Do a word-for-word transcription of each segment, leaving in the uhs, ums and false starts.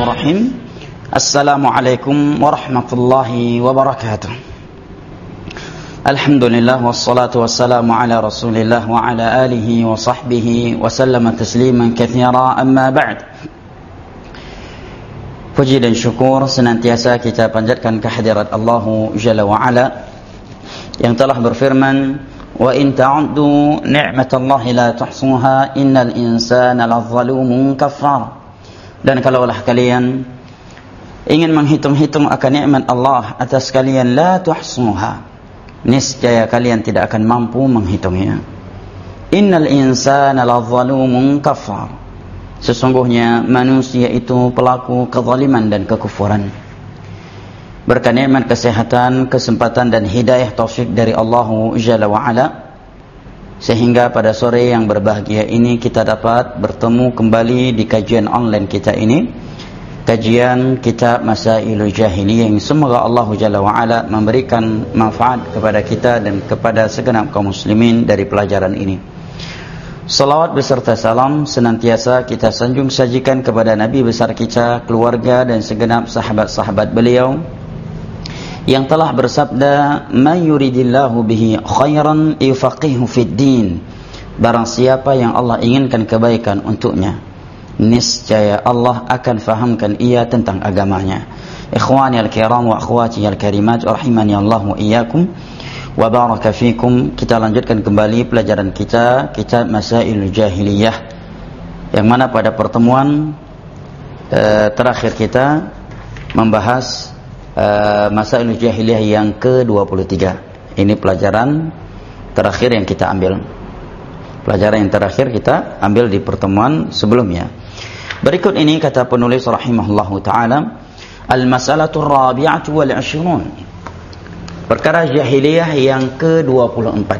Bismillahirrahmanirrahim. Assalamualaikum warahmatullahi wabarakatuh. Alhamdulillah wassalatu wassalamu ala Rasulillah wa ala alihi wa sahbihi wa sallama tasliman katsira, amma ba'd. Puji dan syukur senantiasa kita panjatkan kehadirat Allah Jalla wa Ala yang telah berfirman, wa in ta'uddu ni'matallahi la tuhsuha innal insana lazalumun kafar. Dan kalaulah kalian ingin menghitung-hitung akan nikmat Allah atas kalian, la tuhsuha, niscaya kalian tidak akan mampu menghitungnya. Innal insana lazalumun kafar, sesungguhnya manusia itu pelaku kezaliman dan kekufuran. Berkat nikmat kesehatan, kesempatan dan hidayah taufik dari Allah Jalla wa Ala, sehingga pada sore yang berbahagia ini kita dapat bertemu kembali di kajian online kita ini, kajian kitab Masailul Jahiliyah, yang semoga Allah Jalla wa Ala memberikan manfaat kepada kita dan kepada segenap kaum muslimin dari pelajaran ini. Salawat beserta salam senantiasa kita sanjung sajikan kepada Nabi besar kita, keluarga dan segenap sahabat-sahabat beliau yang telah bersabda, "Man yuridillahu bihi khairan yufaqihu fid din." Barang siapa yang Allah inginkan kebaikan untuknya, niscaya Allah akan fahamkan ia tentang agamanya. Ikhwani al-kiram wa akhwati al-karimat, rahimani Allah wa iyyakum wa baraka fikum. Kita lanjutkan kembali pelajaran kita, kitab Masailul Jahiliyah, yang mana pada pertemuan eh, terakhir kita membahas Uh, Masailul Jahiliyah yang ke dua puluh tiga. Ini pelajaran terakhir yang kita ambil. Pelajaran yang terakhir kita ambil di pertemuan sebelumnya. Berikut ini kata penulis rahimahullahu ta'ala, Al-Mas'alatu Rabi'atu wal Ashrun, perkara jahiliyah yang ke dua puluh empat.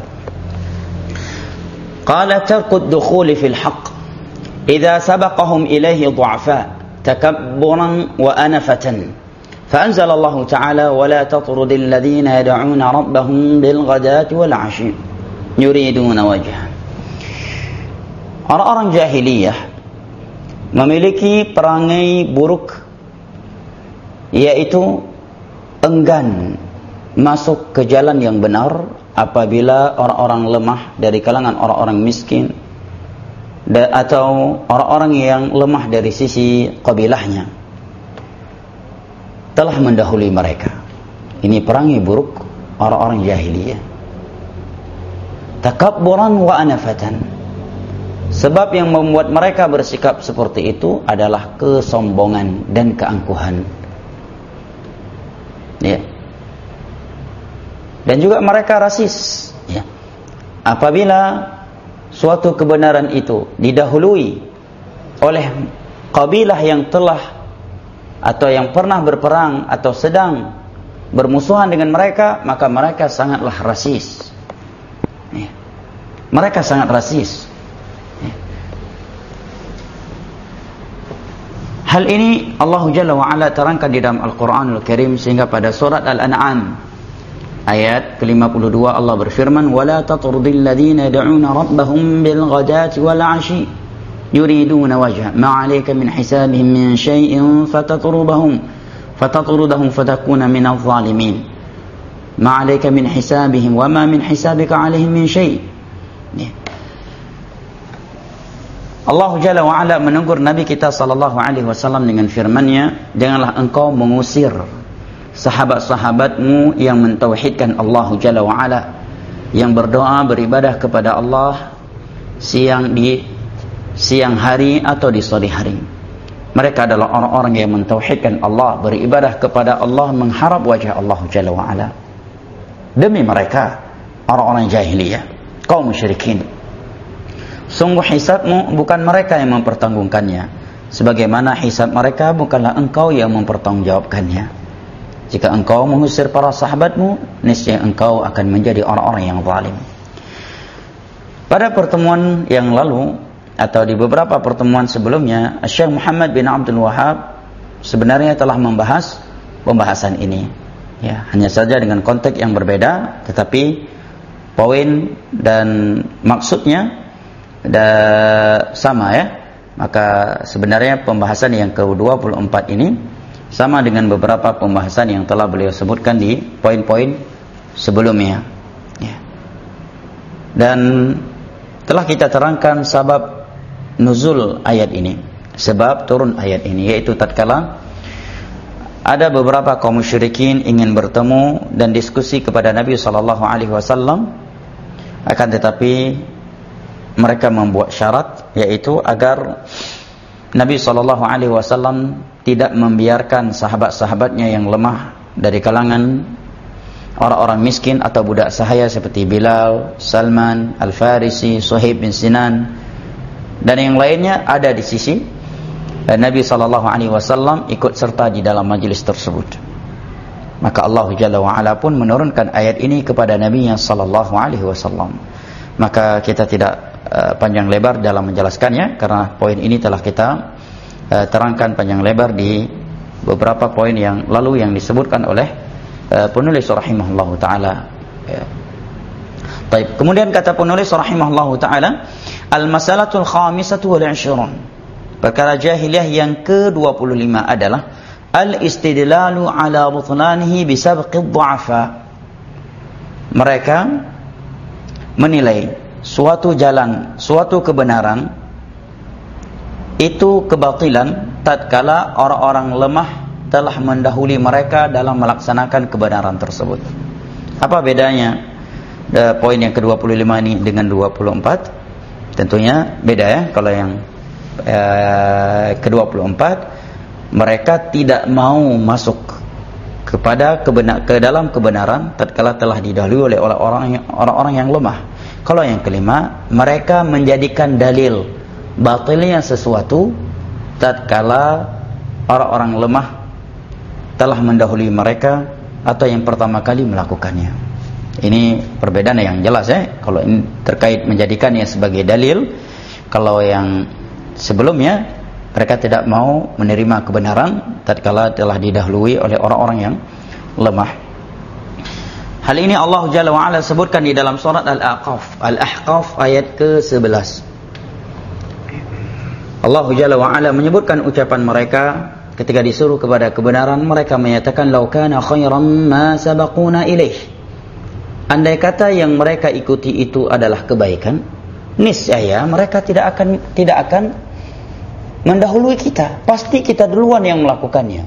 Qala tarqud dukhuli fil haqq idza sabaqahum ilaihi du'afa takabburan wa anafatan. فأنزل الله تعالى ولا تطرد الذين يدعون ربهم بالغداة والعشي يريدون وجهه. Orang-orang jahiliyah memiliki perangai buruk, yaitu enggan masuk ke jalan yang benar apabila orang-orang lemah dari kalangan orang-orang miskin atau orang-orang yang lemah dari sisi kabilahnya telah mendahului mereka. Ini perangai buruk orang-orang jahiliyah. Takabburan wa anafatan, sebab yang membuat mereka bersikap seperti itu adalah kesombongan dan keangkuhan. Ya. Dan juga mereka rasis. Ya. Apabila suatu kebenaran itu didahului oleh kabilah yang telah atau yang pernah berperang atau sedang bermusuhan dengan mereka, maka mereka sangatlah rasis. Ya. Mereka sangat rasis. Ya. Hal ini Allah Jalla wa Ala terangkan di dalam Al-Quranul Karim, sehingga pada surat Al-An'am ayat ke lima puluh dua Allah berfirman, وَلَا تَطْرُدِ الَّذِينَ يَدْعُونَ رَبَّهُمْ بِالْغَدَاةِ وَالْعَشِيِّ يريدون وجهه ما عليك من حسابهم من شيء فتطردهم فتطردهم فتكون من الظالمين ما عليك من حسابهم وما من حسابك عليهم من شيء. Allah Jalla wa Ala menegur Nabi kita sallallahu alaihi wasallam dengan firman-Nya, janganlah engkau mengusir sahabat-sahabatmu yang mentauhidkan Allah Jalla wa Ala, yang berdoa beribadah kepada Allah siang di siang hari atau di sore hari. Mereka adalah orang-orang yang mentauhidkan Allah, beribadah kepada Allah, mengharap wajah Allah Jalla wa Ala. Demi mereka, orang-orang jahiliyah, kaum musyrikin, sungguh hisabmu bukan mereka yang mempertanggungannya, sebagaimana hisab mereka bukanlah engkau yang mempertanggungjawabkannya. Jika engkau mengusir para sahabatmu, niscaya engkau akan menjadi orang-orang yang zalim. Pada pertemuan yang lalu atau di beberapa pertemuan sebelumnya, Syekh Muhammad bin Abdul Wahhab sebenarnya telah membahas pembahasan ini. Ya, hanya saja dengan konteks yang berbeda, tetapi poin dan maksudnya da, sama ya. Maka sebenarnya pembahasan yang ke dua puluh empat ini sama dengan beberapa pembahasan yang telah beliau sebutkan di poin-poin sebelumnya. Ya. Dan telah kita terangkan sebab nuzul ayat ini, sebab turun ayat ini, yaitu tatkala ada beberapa kaum musyrikin ingin bertemu dan diskusi kepada Nabi sallallahu alaihi wasallam, akan tetapi mereka membuat syarat, yaitu agar Nabi sallallahu alaihi wasallam tidak membiarkan sahabat-sahabatnya yang lemah dari kalangan orang-orang miskin atau budak sahaya seperti Bilal, Salman, Al-Farisi, Suhaib bin Sinan dan yang lainnya ada di sisi Nabi sallallahu alaihi wasallam ikut serta di dalam majlis tersebut. Maka Allah Jalla wa Ala pun menurunkan ayat ini kepada Nabi sallallahu alaihi wasallam. Maka kita tidak uh, panjang lebar dalam menjelaskannya, karena poin ini telah kita uh, terangkan panjang lebar di beberapa poin yang lalu yang disebutkan oleh uh, penulis rahimahullahu taala. Ya. Baik, kemudian kata penulis rahimahullahu taala, al-masalatul khamisatu wal ishrun. Perkara jahiliyah yang ke dua puluh lima adalah al-istidlalu ala butlanihi bisabqi dhu'afa. Mereka menilai suatu jalan, suatu kebenaran itu kebatilan tatkala orang-orang lemah telah mendahului mereka dalam melaksanakan kebenaran tersebut. Apa bedanya de, poin yang ke dua puluh lima ini dengan dua puluh empat? Tentunya beda ya. Kalau yang eh, ke dua puluh empat, mereka tidak mau masuk kepada kebenar, ke dalam kebenaran tatkala telah didahului oleh orang-orang yang, orang-orang yang lemah. Kalau yang kelima, mereka menjadikan dalil batilnya sesuatu tatkala orang-orang lemah telah mendahului mereka atau yang pertama kali melakukannya. Ini perbedaan yang jelas ya. Kalau ini terkait menjadikannya sebagai dalil, kalau yang sebelumnya mereka tidak mau menerima kebenaran tatkala telah didahului oleh orang-orang yang lemah. Hal ini Allah Jalla wa Ala sebutkan di dalam surat Al-Ahqaf, Al-Ahqaf ayat ke sebelas. Allah Jalla wa Ala menyebutkan ucapan mereka ketika disuruh kepada kebenaran, mereka menyatakan law kana khairan ma sabaquna ilaih. Andai kata yang mereka ikuti itu adalah kebaikan, niscaya mereka tidak akan tidak akan mendahului kita, pasti kita duluan yang melakukannya.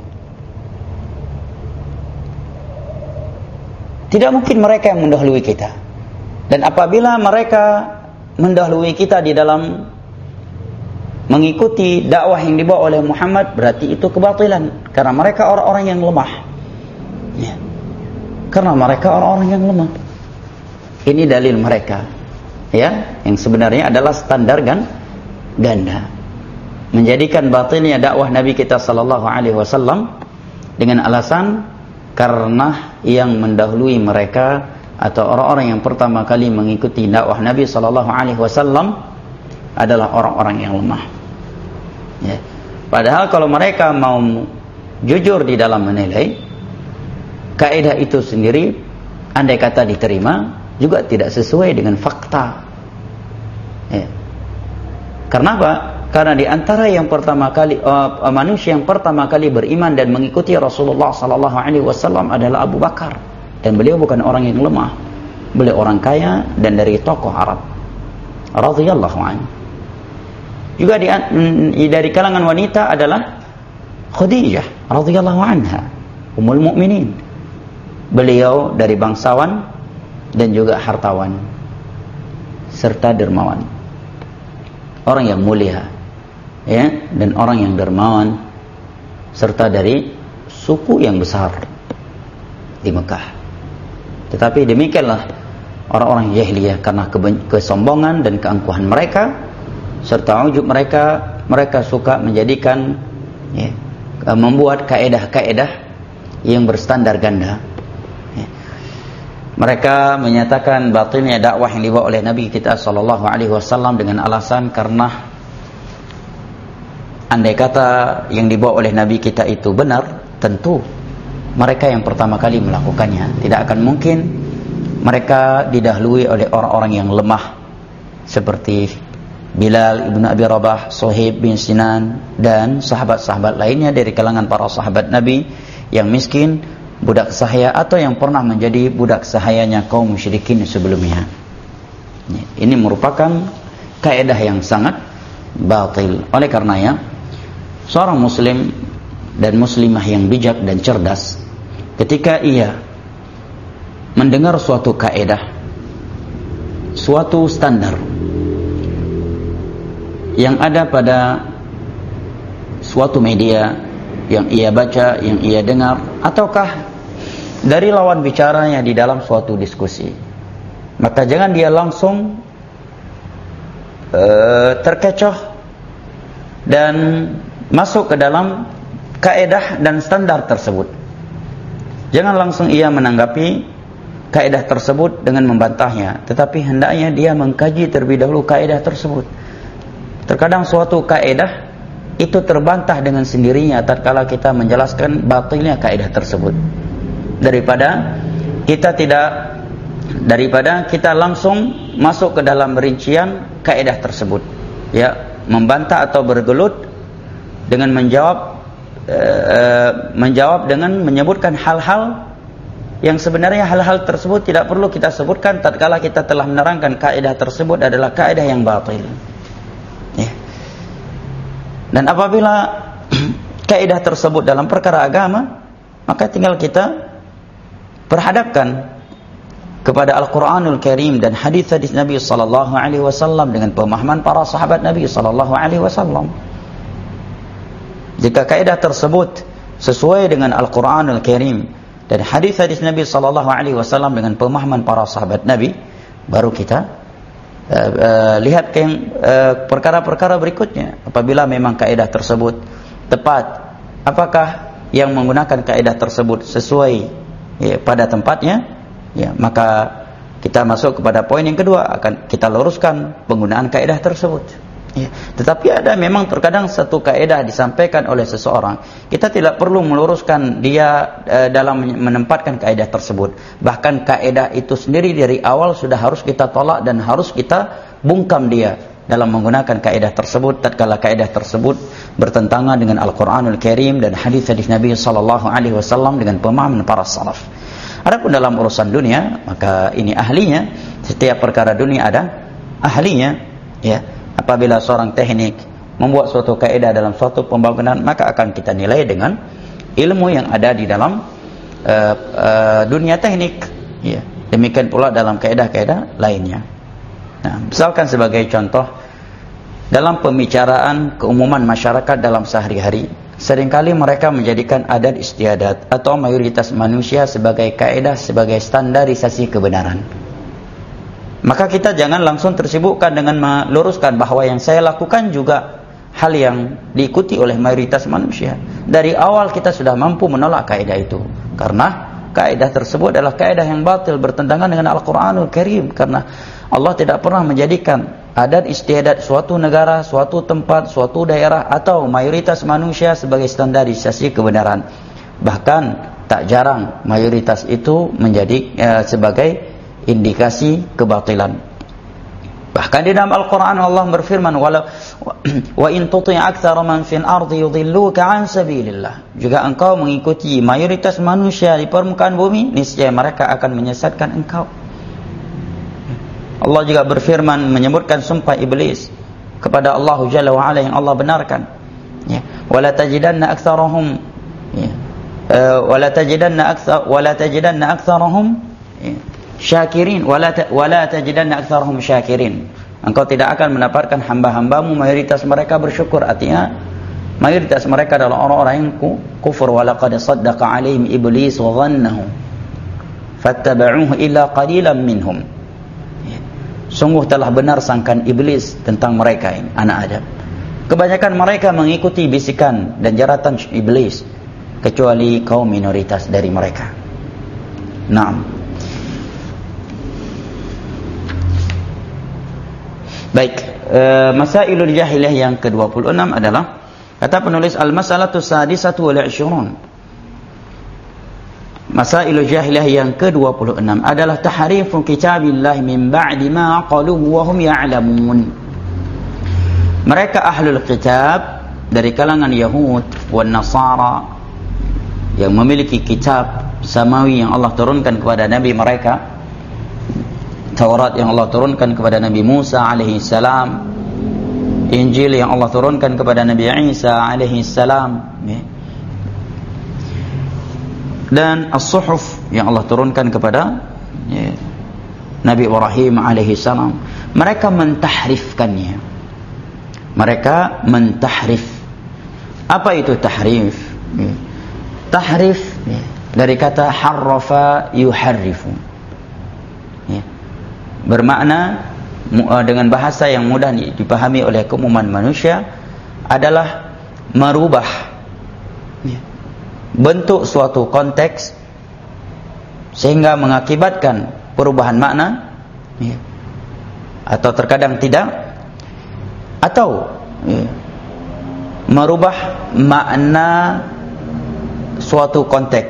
Tidak mungkin mereka yang mendahului kita. Dan apabila mereka mendahului kita di dalam mengikuti dakwah yang dibawa oleh Muhammad, berarti itu kebatilan, karena mereka orang-orang yang lemah ya. Karena mereka orang-orang yang lemah. Ini dalil mereka ya, yang sebenarnya adalah standar gan ganda, menjadikan batilnya dakwah Nabi kita sallallahu alaihi wasallam dengan alasan karena yang mendahului mereka atau orang-orang yang pertama kali mengikuti dakwah Nabi sallallahu alaihi wasallam adalah orang-orang yang lemah. Ya. Padahal kalau mereka mau jujur di dalam menilai, kaidah itu sendiri andai kata diterima juga tidak sesuai dengan fakta. Ya. Karena apa? Karena di antara yang pertama kali uh, manusia yang pertama kali beriman dan mengikuti Rasulullah sallallahu alaihi wasallam adalah Abu Bakar, dan beliau bukan orang yang lemah. Beliau orang kaya dan dari tokoh Arab radhiyallahu anhu. Juga di, dari kalangan wanita adalah Khadijah radhiyallahu anha, ummul mukminin. Beliau dari bangsawan dan juga hartawan serta dermawan. Orang yang mulia ya, dan orang yang dermawan serta dari suku yang besar di Mekah. Tetapi demikianlah orang-orang jahiliyah, karena kesombongan dan keangkuhan mereka serta ujub mereka, mereka suka menjadikan ya, membuat kaedah-kaedah yang berstandar ganda. Ya. Mereka menyatakan batilnya dakwah yang dibawa oleh Nabi kita sallallahu alaihi wasallam dengan alasan karena andai kata yang dibawa oleh Nabi kita itu benar, tentu mereka yang pertama kali melakukannya. Tidak akan mungkin mereka didahului oleh orang-orang yang lemah seperti Bilal ibn Abi Rabah, Suhaib bin Sinan, dan sahabat-sahabat lainnya dari kalangan para sahabat Nabi yang miskin, budak sahaya, atau yang pernah menjadi budak sahayanya kaum musyrikin sebelumnya. Ini merupakan kaidah yang sangat batil. Oleh karenanya, seorang muslim dan muslimah yang bijak dan cerdas, ketika ia mendengar suatu kaidah, suatu standar yang ada pada suatu media yang ia baca, yang ia dengar, ataukah dari lawan bicaranya di dalam suatu diskusi, maka jangan dia langsung uh, terkecoh dan masuk ke dalam kaidah dan standar tersebut. Jangan langsung ia menanggapi kaidah tersebut dengan membantahnya, tetapi hendaknya dia mengkaji terlebih dahulu kaidah tersebut. Terkadang suatu kaidah itu terbantah dengan sendirinya tatkala kita menjelaskan batilnya kaidah tersebut. Daripada kita tidak daripada kita langsung masuk ke dalam rincian kaidah tersebut, ya, membantah atau bergelut dengan menjawab uh, menjawab dengan menyebutkan hal-hal yang sebenarnya hal-hal tersebut tidak perlu kita sebutkan tatkala kita telah menerangkan kaidah tersebut adalah kaidah yang batil. Ya. Dan apabila kaidah tersebut dalam perkara agama, maka tinggal kita perhadapkan kepada Al-Quranul Karim dan hadis-hadis Nabi sallallahu alaihi wasallam dengan pemahaman para sahabat Nabi sallallahu alaihi wasallam. Jika kaidah tersebut sesuai dengan Al-Quranul Karim dan hadis-hadis Nabi sallallahu alaihi wasallam dengan pemahaman para sahabat Nabi, baru kita Uh, uh, lihat ke yang uh, perkara-perkara berikutnya. Apabila memang kaidah tersebut tepat, apakah yang menggunakan kaidah tersebut sesuai ya, pada tempatnya, ya, maka kita masuk kepada poin yang kedua, akan kita luruskan penggunaan kaidah tersebut. Ya. Tetapi ada memang terkadang satu kaidah disampaikan oleh seseorang, kita tidak perlu meluruskan dia e, dalam menempatkan kaidah tersebut. Bahkan kaidah itu sendiri dari awal sudah harus kita tolak dan harus kita bungkam dia dalam menggunakan kaidah tersebut tatkala kaidah tersebut bertentangan dengan Al-Qur'anul Karim dan hadis-hadis Nabi sallallahu alaihi wasallam dengan pemahaman para salaf. Adapun dalam urusan dunia, maka ini ahlinya. Setiap perkara dunia ada ahlinya, ya. Apabila seorang teknik membuat suatu kaidah dalam suatu pembangunan, maka akan kita nilai dengan ilmu yang ada di dalam uh, uh, dunia teknik, ya. Demikian pula dalam kaidah-kaidah lainnya. Nah, misalkan sebagai contoh, dalam pembicaraan keumuman masyarakat dalam sehari-hari, seringkali mereka menjadikan adat istiadat atau mayoritas manusia sebagai kaidah, sebagai standarisasi kebenaran. Maka kita jangan langsung tersibukkan dengan meluruskan bahwa yang saya lakukan juga hal yang diikuti oleh mayoritas manusia. Dari awal kita sudah mampu menolak kaidah itu, karena kaidah tersebut adalah kaidah yang batil, bertentangan dengan Al-Quranul Karim. Karena Allah tidak pernah menjadikan adat istiadat suatu negara, suatu tempat, suatu daerah atau mayoritas manusia sebagai standarisasi kebenaran. Bahkan tak jarang mayoritas itu menjadi eh, sebagai indikasi kebatilan. Bahkan di dalam Al-Quran Allah berfirman, wa in tuti' aktsara man fil ardi yudilluka an sabilillah. Jika engkau mengikuti mayoritas manusia di permukaan bumi, niscaya mereka akan menyesatkan engkau. Allah juga berfirman menyebutkan sumpah iblis kepada Allah Jalla wa Ala yang Allah benarkan. Ya, wala tajidanna aktsarahum ya. Uh, wala tajidanna aktsar wala tajidanna aktsarahum ya. syakirin wala ta, wala tajidanna aktsarahum syakirin. Engkau tidak akan mendapatkan hamba-hambamu mayoritas mereka bersyukur. Artinya mayoritas mereka adalah orang-orang yang kufur. Wa laqad saddaqa 'alaihim iblis wa dhannahu fattaba'uhu illa qalilan minhum. Sungguh telah benar sangkaan iblis tentang mereka ini, anak Adam. Kebanyakan mereka mengikuti bisikan dan jaratan iblis, kecuali kaum minoritas dari mereka. Naam. Baik, e, masailul jahiliyah yang ke dua puluh enam adalah, kata penulis, al-mas'alatu sadisatu wal ishrun. Masailul jahiliyah yang ke dua puluh enam adalah tahrifu kitabillah min ba'di ma aqaluhu wa hum ya'lamun. Mereka ahlul kitab dari kalangan Yahud wan Nasara yang memiliki kitab samawi yang Allah turunkan kepada nabi mereka, Taurat yang Allah turunkan kepada Nabi Musa alaihi salam, Injil yang Allah turunkan kepada Nabi Isa alaihi salam, dan as-suhuf yang Allah turunkan kepada ya, Nabi Ibrahim alaihi salam. Mereka mentahrifkannya. Mereka mentahrif. Apa itu tahrif? Ya. Tahrif ya, dari kata harrafa yuharrifu. Ya. Bermakna dengan bahasa yang mudah dipahami oleh keumuman manusia adalah merubah ya, bentuk suatu konteks sehingga mengakibatkan perubahan makna ya, atau terkadang tidak, atau ya, merubah makna suatu konteks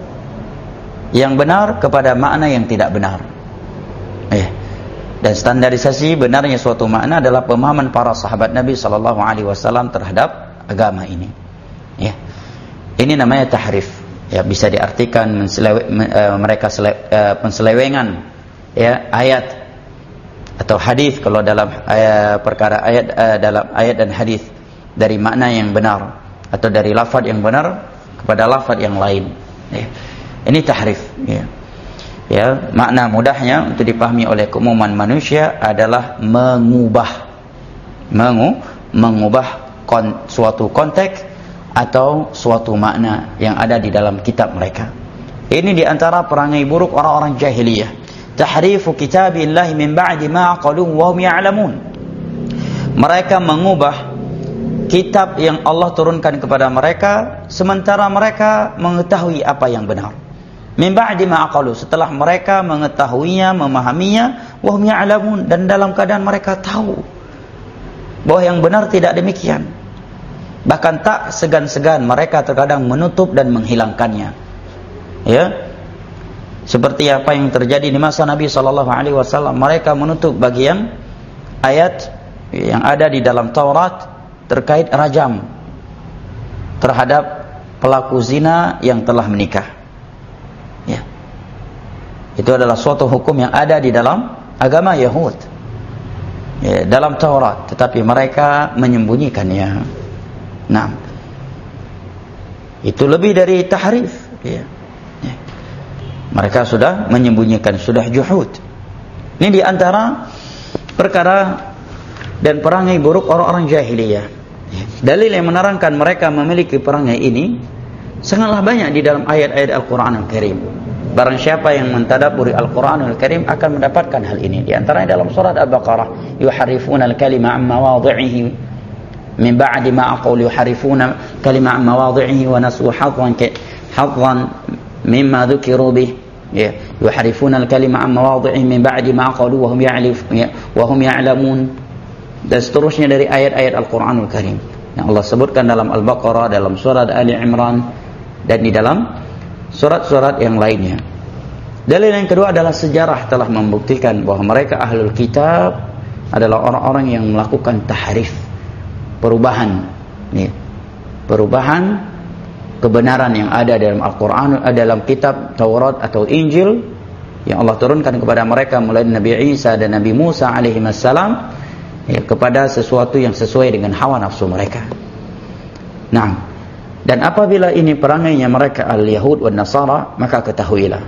yang benar kepada makna yang tidak benar ya. Dan standarisasi benarnya suatu makna adalah pemahaman para sahabat Nabi sallallahu alaihi wasallam terhadap agama ini. Ya. Ini namanya tahrif. Ya, bisa diartikan menselewe, uh, mereka sele, uh, penselewengan ya ayat atau hadis kalau dalam uh, perkara ayat uh, dalam ayat dan hadis dari makna yang benar atau dari lafaz yang benar kepada lafaz yang lain. Ya. Ini tahrif, ya. Ya, makna mudahnya untuk dipahami oleh keumuman manusia adalah mengubah mengu, mengubah kon, suatu konteks atau suatu makna yang ada di dalam kitab mereka. Ini diantara perangai buruk orang-orang jahiliyah. Tahrifu kitabillahi min ba'di ma aqaluhu wa hum ya'lamun. Mereka mengubah kitab yang Allah turunkan kepada mereka sementara mereka mengetahui apa yang benar. Min ba'di ma aqalu, setelah mereka mengetahuinya, memahaminya, wa hum ya'lamun, dan dalam keadaan mereka tahu bahwa yang benar tidak demikian. Bahkan tak segan-segan mereka terkadang menutup dan menghilangkannya. Ya. Seperti apa yang terjadi di masa Nabi sallallahu alaihi wasallam, mereka menutup bagian ayat yang ada di dalam Taurat terkait rajam terhadap pelaku zina yang telah menikah. Ya. Itu adalah suatu hukum yang ada di dalam agama Yahud ya, dalam Taurat, tetapi mereka menyembunyikannya. Nah, itu lebih dari tahrif ya. Ya. Mereka sudah menyembunyikan, sudah juhud. Ini diantara perkara dan perangai buruk orang-orang jahiliyah ya. Dalil yang menerangkan mereka memiliki perangai ini sangatlah banyak di dalam ayat-ayat Al-Quran Al-Karim. Barang siapa yang mentadabburi Al-Quran Al-Karim akan mendapatkan hal ini. Di antaranya dalam surat Al-Baqarah, yuharrifuna al-kalima an mawadhi'ihi min ba'di ma aqulu, yuharrifuna kalima an mawadhi'ihi wa nasu hadwan hadwan mimma dhukiru bih. Ya, yuharrifuna al-kalima an mawadhi'ihi min ba'di ma aqulu wa hum ya'lif wa hum ya'lamun. Dan seterusnya dari ayat-ayat Al-Quran Al-Karim yang Allah sebutkan dalam Al-Baqarah, dalam surat Ali Imran, dan di dalam surat-surat yang lainnya. Dalil yang kedua adalah sejarah telah membuktikan bahwa mereka ahlul kitab adalah orang-orang yang melakukan tahrif, perubahan ya, perubahan kebenaran yang ada dalam Al-Quran, dalam kitab Taurat atau Injil yang Allah turunkan kepada mereka mulai Nabi Isa dan Nabi Musa alaihi wassalam ya, kepada sesuatu yang sesuai dengan hawa nafsu mereka. Nah, dan apabila ini perangainya mereka al-Yahud dan Nasara, maka ketahuilah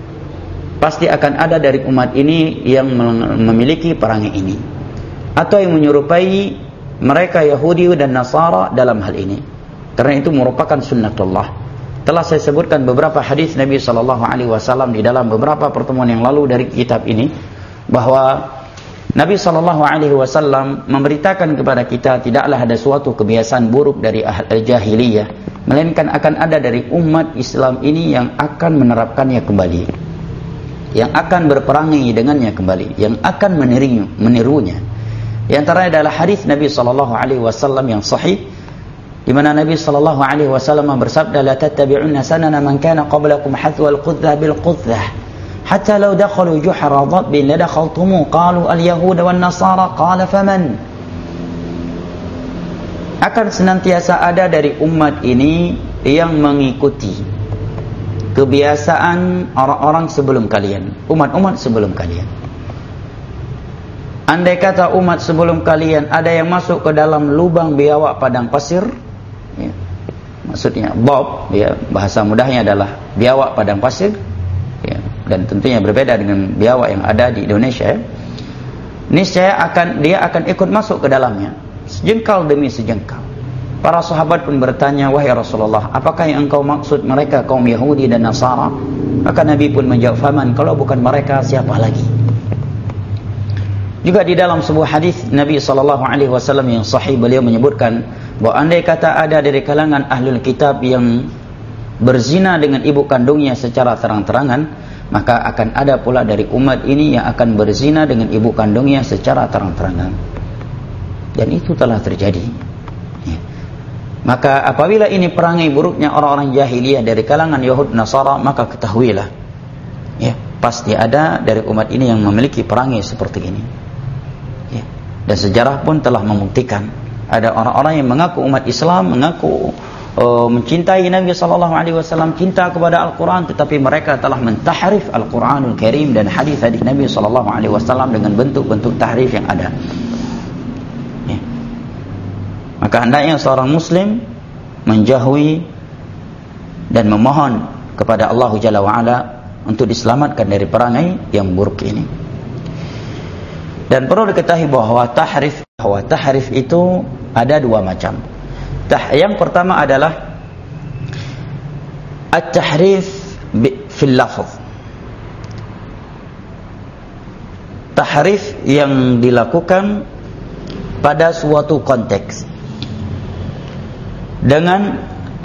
pasti akan ada dari umat ini yang memiliki perangai ini atau yang menyerupai mereka Yahudi dan Nasara dalam hal ini. Karena itu merupakan sunnatullah. Telah saya sebutkan beberapa hadis Nabi sallallahu alaihi wasallam di dalam beberapa pertemuan yang lalu dari kitab ini, bahwa Nabi sallallahu alaihi wasallam memberitakan kepada kita tidaklah ada suatu kebiasaan buruk dari ahli jahiliyah, melainkan akan ada dari umat Islam ini yang akan menerapkannya kembali, yang akan berperangai dengannya kembali, yang akan meniru, menirunya. Di antaranya adalah hadis Nabi sallallahu alaihi wasallam yang sahih, di mana Nabi sallallahu alaihi wasallam bersabda, la tattabi'unna sanana man kana qablakum hathwal qudzah bil qudzah hatta law dakhalu juhra dhabbin la dakhaltumu qalu al yahud wan nasara qala faman. akan senantiasa ada dari umat ini yang mengikuti kebiasaan orang-orang sebelum kalian, umat-umat sebelum kalian. Andai kata umat sebelum kalian ada yang masuk ke dalam lubang biawak padang pasir, ya, maksudnya bob, ya, bahasa mudahnya adalah biawak padang pasir, ya, dan tentunya berbeda dengan biawak yang ada di Indonesia, ya. Niscaya akan dia akan ikut masuk ke dalamnya, sejengkal demi sejengkal. Para sahabat pun bertanya, wahai Rasulullah, apakah yang engkau maksud mereka kaum Yahudi dan Nasara? Maka Nabi pun menjawab, faman, kalau bukan mereka siapa lagi? Juga di dalam sebuah hadis Nabi sallallahu alaihi wasallam yang sahih, beliau menyebutkan bahwa andai kata ada dari kalangan ahlul kitab yang berzina dengan ibu kandungnya secara terang-terangan, maka akan ada pula dari umat ini yang akan berzina dengan ibu kandungnya secara terang-terangan. Dan itu telah terjadi, ya. Maka apabila ini perangai buruknya orang-orang jahiliyah dari kalangan Yahud Nasara, maka ketahuilah, ya, pasti ada dari umat ini yang memiliki perangai seperti ini. Dan sejarah pun telah membuktikan ada orang-orang yang mengaku umat Islam, mengaku uh, mencintai Nabi sallallahu alaihi wasallam, cinta kepada Al-Qur'an, tetapi mereka telah mentahrif Al-Qur'anul Karim dan hadis-hadis Nabi sallallahu alaihi wasallam dengan bentuk-bentuk tahrif yang ada. Ya. Maka hendaknya seorang muslim menjauhi dan memohon kepada Allah Jalla wa Ala untuk diselamatkan dari perangai yang buruk ini. Dan perlu diketahui bahwa tahrif, bahwa tahrif itu ada dua macam. Tah, yang pertama adalah at-tahrif fil lafz. Tahrif yang dilakukan pada suatu konteks dengan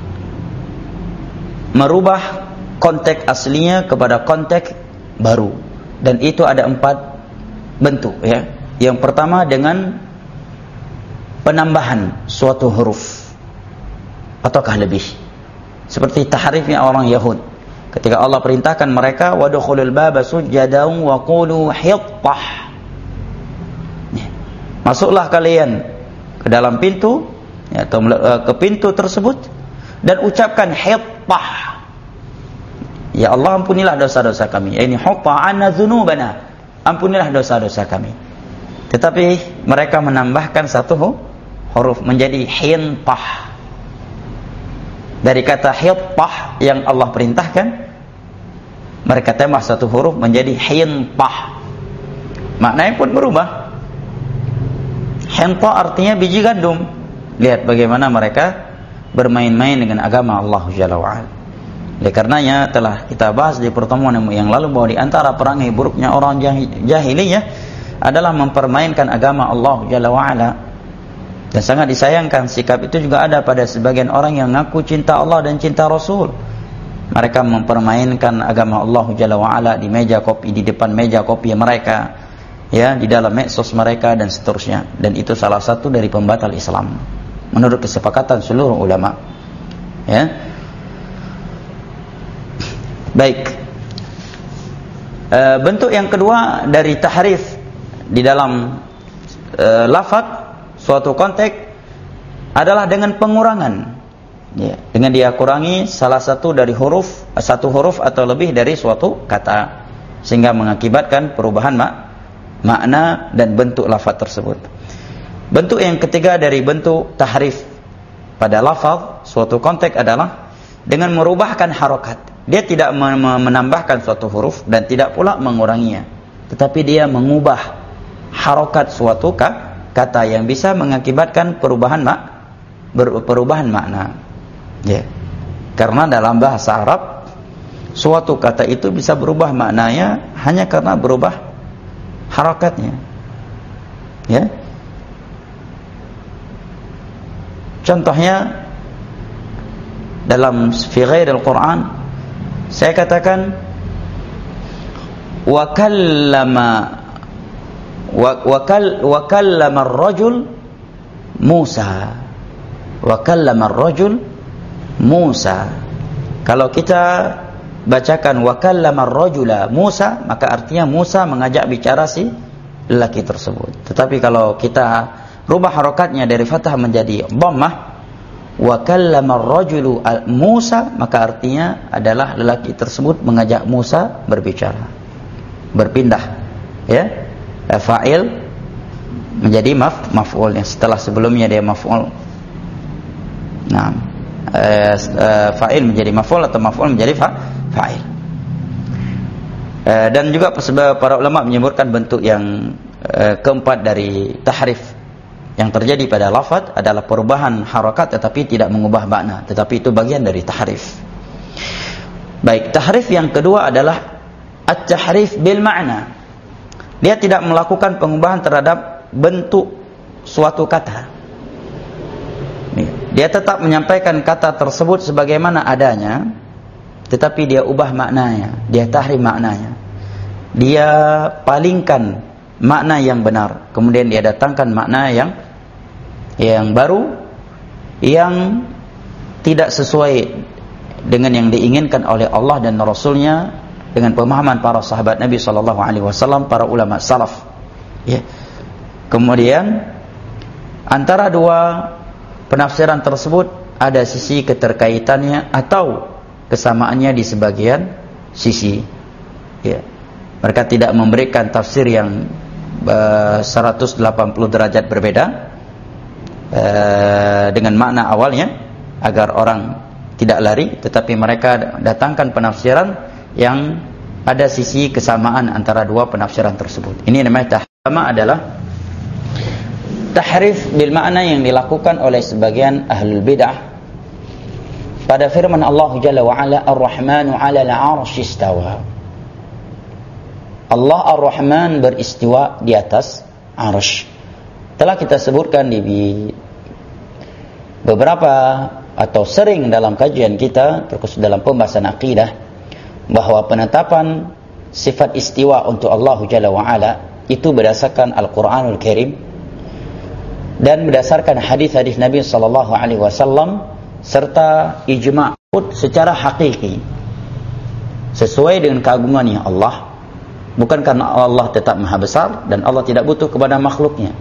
merubah konteks aslinya kepada konteks baru. Dan itu ada empat bentuk, ya. Yang pertama dengan penambahan suatu huruf ataukah lebih, seperti tahrifnya orang Yahud ketika Allah perintahkan mereka wadkhulul baba sujjadan wa qulu hittah, ya. Masuklah kalian ke dalam pintu, ya, atau ke pintu tersebut dan ucapkan hittah, ya Allah ampunilah dosa-dosa kami, ini hutta anna dzunubana, ampunilah dosa-dosa kami. Tetapi mereka menambahkan satu huruf menjadi hintah. Dari kata hittah yang Allah perintahkan, mereka tambah satu huruf menjadi hintah. Maknanya pun berubah. Hintah artinya biji gandum. Lihat bagaimana mereka bermain-main dengan agama Allah Jalla wa'ala. Oleh karenanya telah kita bahas di pertemuan yang lalu bahwa di antara perangai buruknya orang jahiliyah adalah mempermainkan agama Allah Jalla wa'ala. Dan sangat disayangkan sikap itu juga ada pada sebagian orang yang ngaku cinta Allah dan cinta Rasul. Mereka mempermainkan agama Allah Jalla wa'ala di meja kopi, di depan meja kopi mereka, ya, di dalam medsos mereka dan seterusnya. Dan itu salah satu dari pembatal Islam menurut kesepakatan seluruh ulama, ya. Baik, e, bentuk yang kedua dari tahrif di dalam e, lafaz suatu konteks adalah dengan pengurangan, ya, dengan dia kurangi salah satu dari huruf, satu huruf atau lebih dari suatu kata, sehingga mengakibatkan perubahan mak, makna dan bentuk lafaz tersebut. Bentuk yang ketiga dari bentuk tahrif pada lafaz suatu konteks adalah dengan merubahkan harokat. Dia tidak menambahkan suatu huruf dan tidak pula menguranginya, tetapi dia mengubah harokat suatu kata yang bisa mengakibatkan perubahan mak, perubahan makna, ya. Karena dalam bahasa Arab suatu kata itu bisa berubah maknanya hanya karena berubah harokatnya, ya. Contohnya dalam fi ghairil Quran saya katakan wa kallama wa kal wa kallama ar-rajul Musa, wa kallama ar-rajul Musa. Kalau kita bacakan wa kallama ar-rajula Musa, maka artinya Musa mengajak bicara si lelaki tersebut. Tetapi kalau kita rubah harokatnya dari fathah menjadi dhammah, wa kallama ar-rajulu Musa, maka artinya adalah lelaki tersebut mengajak Musa berbicara, berpindah, ya, fa'il menjadi maf maf'ulnya setelah sebelumnya dia maf'ul. Nah, eh, eh, fa'il menjadi maf'ul atau maf'ul menjadi fa fa'il. Eh, dan juga para ulama menyebutkan bentuk yang eh, keempat dari tahrif yang terjadi pada lafaz adalah perubahan harakat tetapi tidak mengubah makna, tetapi itu bagian dari tahrif. Baik, tahrif yang kedua adalah at-tahrif bil ma'na. Dia tidak melakukan pengubahan terhadap bentuk suatu kata. Dia tetap menyampaikan kata tersebut sebagaimana adanya, tetapi dia ubah maknanya, dia tahrif maknanya. Dia palingkan makna yang benar, kemudian dia datangkan makna yang yang baru, yang tidak sesuai dengan yang diinginkan oleh Allah dan Rasulnya, dengan pemahaman para sahabat Nabi sallallahu alaihi wasallam, para ulama salaf. Ya. Kemudian antara dua penafsiran tersebut ada sisi keterkaitannya atau kesamaannya di sebagian sisi. Ya. Mereka tidak memberikan tafsir yang uh, seratus delapan puluh derajat berbeda uh, dengan makna awalnya agar orang tidak lari, tetapi mereka datangkan penafsiran yang ada sisi kesamaan antara dua penafsiran tersebut. Ini namanya tahrif, adalah tahrif bil makna yang dilakukan oleh sebagian ahlul bidah pada firman Allah Jalla wa Ala, Ar-Rahmanu 'ala al-'arsy istawa. Allah Ar-Rahman beristiwa di atas arsy. Telah kita sebutkan di beberapa atau sering dalam kajian kita, terkhusus dalam pembahasan akidah, bahwa penetapan sifat istiwa untuk Allah Jalla wa Ala itu berdasarkan Al-Qur'anul Karim dan berdasarkan hadis-hadis Nabi sallallahu alaihi wasallam serta ijma' secara hakiki sesuai dengan keagungannya Allah. Bukan karena Allah tetap maha besar dan Allah tidak butuh kepada makhluknya,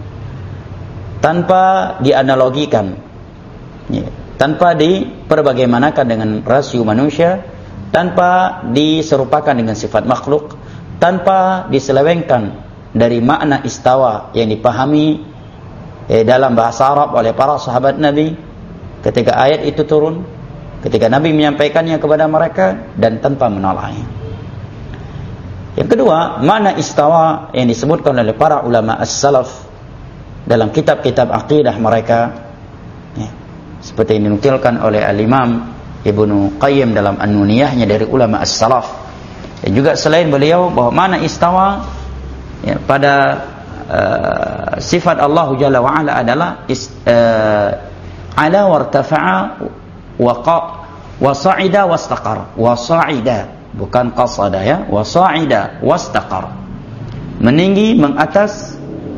tanpa dianalogikan, ya, tanpa diperbagaimanakan dengan rasio manusia, tanpa diserupakan dengan sifat makhluk, tanpa diselewengkan dari makna istawa yang dipahami eh, dalam bahasa Arab oleh para sahabat Nabi ketika ayat itu turun, ketika Nabi menyampaikannya kepada mereka, dan tanpa menolaknya. Yang kedua, makna istawa yang disebutkan oleh para ulama as-salaf dalam kitab-kitab akidah mereka, ya, seperti yang dinukilkan oleh al-Imam Ibnu Qayyim dalam An-Nuniyahnya dari ulama as-salaf, dan juga selain beliau, bahwa makna istawa, ya, pada uh, sifat Allah Jalla wa Ala adalah is, uh, ala wartafa'a wa qa wa sa'ida wastaqar. Wa sa'ida, bukan qasada, ya, wa sa'ida wastaqar. Meninggi, mengatas,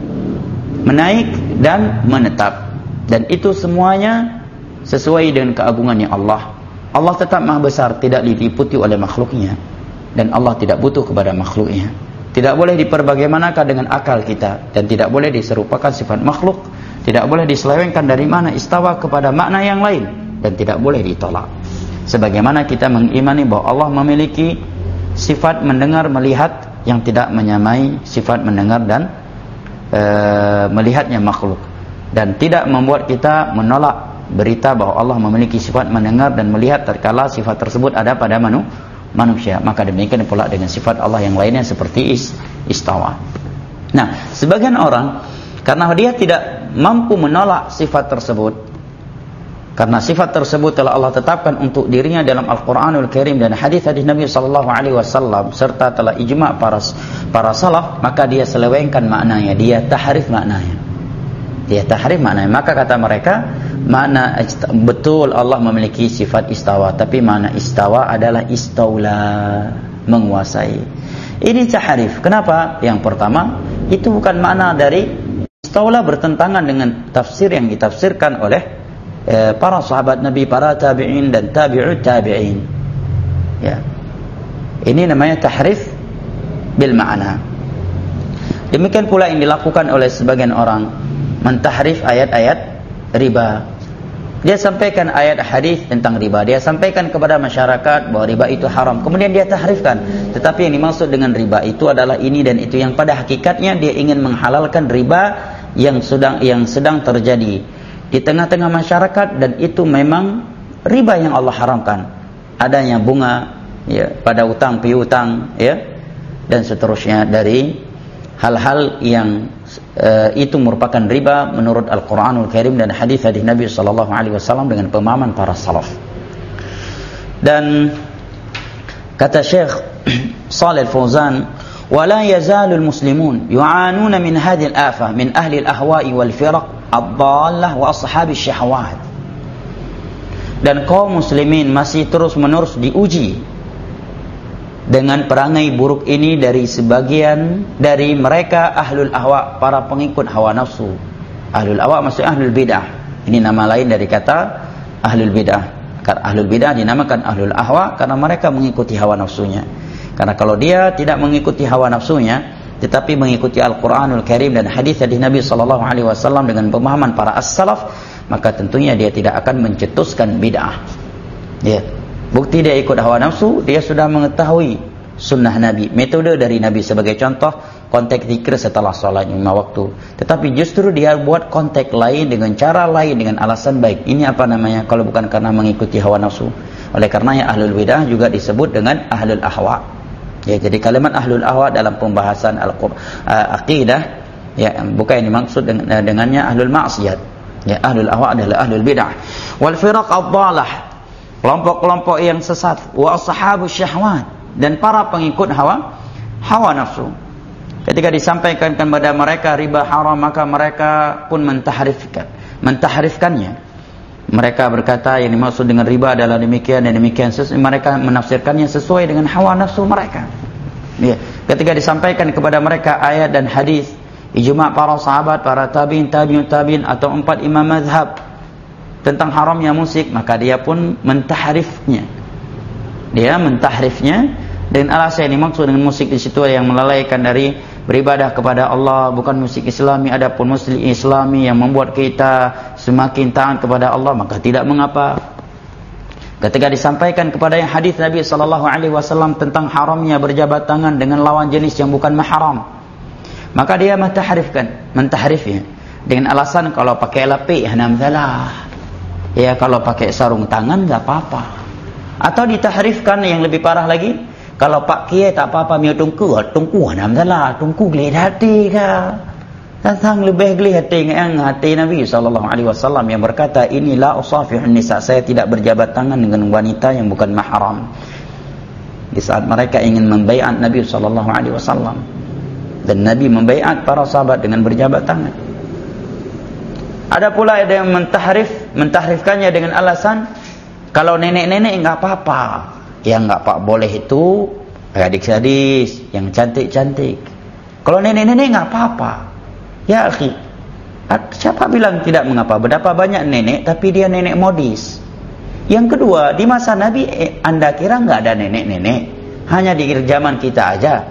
menaik dan menetap. Dan itu semuanya sesuai dengan keagungannya Allah. Allah tetap maha besar, tidak diliputi oleh makhluknya, dan Allah tidak butuh kepada makhluknya. Tidak boleh diperbagaimanakan dengan akal kita, dan tidak boleh diserupakan sifat makhluk, tidak boleh diselewengkan dari makna istawa kepada makna yang lain, dan tidak boleh ditolak. Sebagaimana kita mengimani bahwa Allah memiliki sifat mendengar, melihat yang tidak menyamai sifat mendengar dan e, melihatnya makhluk, dan tidak membuat kita menolak berita bahwa Allah memiliki sifat mendengar dan melihat tatkala sifat tersebut ada pada manu, manusia. Maka demikian pula dengan sifat Allah yang lainnya seperti is, istawa. Nah, sebagian orang karena dia tidak mampu menolak sifat tersebut, karena sifat tersebut telah Allah tetapkan untuk dirinya dalam Al-Quranul Karim dan hadis-hadis Nabi sallallahu alaihi wasallam, serta telah ijma' para para salaf, maka dia selewengkan maknanya, dia tahrif maknanya. Dia tahrif maknanya. Maka kata mereka, makna betul Allah memiliki sifat istawa, tapi makna istawa adalah istaula, menguasai. Ini tahrif. Kenapa? Yang pertama, itu bukan makna dari istaula, bertentangan dengan tafsir yang ditafsirkan oleh para sahabat Nabi, para tabi'in dan tabi'ut tabi'in. Ya. Ini namanya tahrif bil ma'na. Demikian pula yang dilakukan oleh sebagian orang mentahrif ayat-ayat riba. Dia sampaikan ayat hadis tentang riba, dia sampaikan kepada masyarakat bahwa riba itu haram, kemudian dia tahrifkan. Tetapi yang dimaksud dengan riba itu adalah ini dan itu, yang pada hakikatnya dia ingin menghalalkan riba yang sedang yang sedang terjadi di tengah-tengah masyarakat, dan itu memang riba yang Allah haramkan. Adanya bunga ya pada utang piutang ya dan seterusnya dari hal-hal yang uh, itu merupakan riba menurut Al-Qur'anul Karim dan hadis-hadis Nabi sallallahu alaihi wasallam dengan pemahaman para salaf. Dan kata Syekh Shalih Al-Fauzan, "Wala yazalul muslimun yu'anuna min hadhihi al-afah min ahli al-ahwa'i wal firaq ad-dhallah wa ashabi syahawat." Dan kaum muslimin masih terus-menerus diuji dengan perangai buruk ini dari sebagian dari mereka ahlul ahwa, para pengikut hawa nafsu. Ahlul ahwa maksudnya ahlul bidah. Ini nama lain dari kata ahlul bidah. Ahlul bidah dinamakan ahlul ahwa karena mereka mengikuti hawa nafsunya. Karena kalau dia tidak mengikuti hawa nafsunya, tetapi mengikuti Al-Qur'anul Karim dan hadis dari Nabi sallallahu alaihi wasallam dengan pemahaman para as-salaf, maka tentunya dia tidak akan mencetuskan bid'ah. Ya. Bukti dia ikut hawa nafsu, dia sudah mengetahui sunnah Nabi, metode dari Nabi. Sebagai contoh, konteks zikir setelah sholat lima waktu. Tetapi justru dia buat konteks lain dengan cara lain, dengan alasan baik. Ini apa namanya? Kalau bukan karena mengikuti hawa nafsu. Oleh karenanya ahlul bidah juga disebut dengan ahlul ahwa. Ya, jadi kalimat ahlul ahwa dalam pembahasan Al-Qur'an uh, akidah ya bukan yang dimaksud dengan, uh, dengannya ahlul maksiat. Ya, ahlul ahwa adalah ahlul bidah. Wal firaq ad-dhalah, kelompok-kelompok yang sesat, wa ashabus syahwat, dan para pengikut hawa hawa nafsu. Ketika disampaikan kepada mereka riba haram, maka mereka pun mentahrifkan mentahrifkannya. Mereka berkata yang dimaksud dengan riba adalah demikian dan demikian. Mereka menafsirkannya sesuai dengan hawa nafsu mereka. Ya. Ketika disampaikan kepada mereka ayat dan hadis, ijma' para sahabat, para tabi'in, tabi'ut tabi'in atau empat imam mazhab tentang haramnya musik, maka dia pun mentahrifnya. Dia mentahrifnya dengan alasan yang dimaksud dengan musik di situ yang melalaikan dari beribadah kepada Allah, bukan musik Islami. Adapun musik Islami yang membuat kita semakin taat kepada Allah, maka tidak mengapa. Ketika disampaikan kepada yang hadis Nabi sallallahu alaihi wasallam tentang haramnya berjabat tangan dengan lawan jenis yang bukan mahram, maka dia mentahrifkan, mentahrifnya dengan alasan kalau pakai lapik hanam salah. Ya, kalau pakai sarung tangan enggak apa-apa. Atau ditahrifkan yang lebih parah lagi, kalau pak kiai tak apa-apa miu tungku, tungku hanam salah, tungku gelih hati ka. Tentang lebih gelih hati yang hati Nabi sallallahu alaihi wasallam yang berkata, "Inilah usafihun nisa." Saya tidak berjabat tangan dengan wanita yang bukan mahram. Di saat mereka ingin membaiat Nabi sallallahu alaihi wasallam, dan Nabi membaiat para sahabat dengan berjabat tangan. Ada pula ada yang mentahrif, mentahrifkannya dengan alasan kalau nenek-nenek enggak apa-apa. Yang enggak apa boleh itu gadis-gadis yang cantik-cantik. Kalau nenek-nenek enggak apa-apa. Ya akhi, siapa bilang tidak mengapa? Berapa banyak nenek tapi dia nenek modis. Yang kedua, di masa Nabi eh, Anda kira enggak ada nenek-nenek? Hanya di zaman kita aja